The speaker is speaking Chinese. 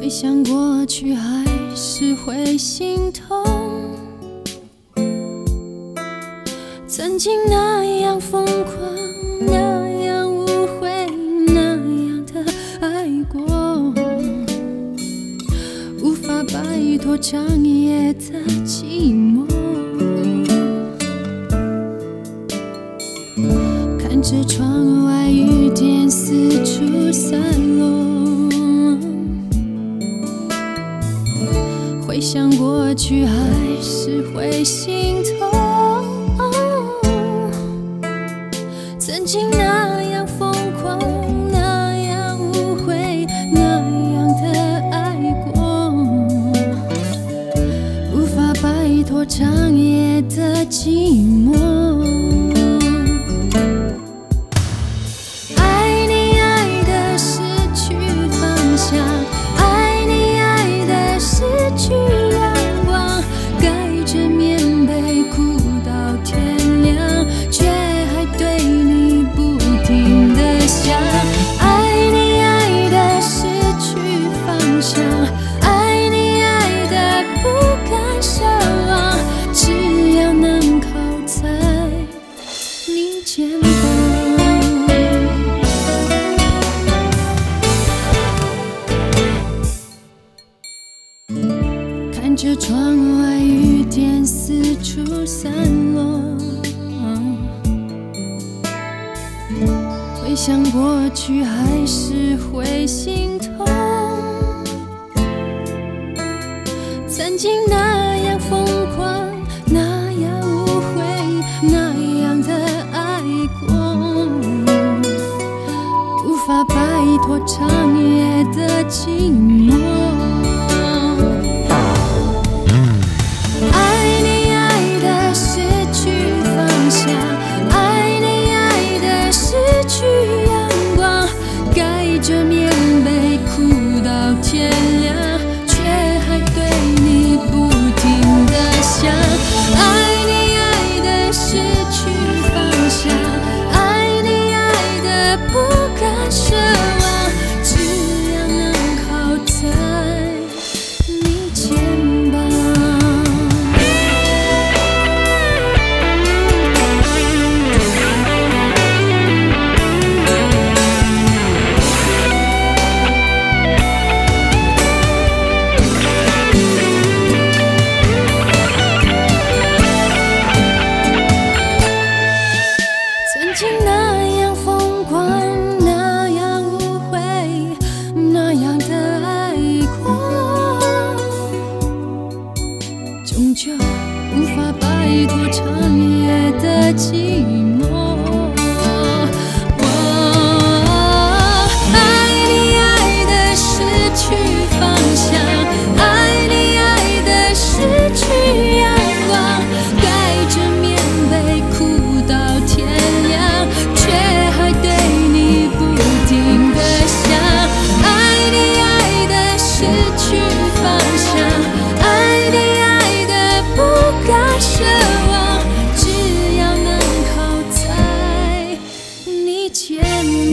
回想过去还是会心痛，曾经那样疯狂，那样误会，那样的爱过，无法摆脱长夜的寂寞。看着窗外雨点四处散落，回想过去还是会心痛，曾经那样疯狂，那样误会，那样的爱过，无法摆脱长夜的寂寞。爱你爱的失去方向，爱你爱的失去阳光，盖着棉被哭到天亮，却还对你不停地想。爱你爱的失去方向，爱你爱的不敢奢望，只要能靠在你肩膀。看着窗外雨点四处散落，回想过去还是会心痛，曾经那样疯狂，那样误会，那样的爱过，无法摆脱长夜的寂寞。爱你爱的失去方向，爱你爱的失去阳光，盖着棉被哭到天亮，却还对你不停地想。爱你爱的失去方向，爱你爱的不敢奢望，只要能靠在你肩膀。曾经那样疯狂，那样误会，那样的爱过，终究无法摆脱长夜的寂寞。爱你爱的失去方向，爱你爱的失去阳光，盖着棉被哭到天亮，却还对你不停地想。爱你爱的失去方向，爱你爱的不敢奢望，只要能靠在你肩膀。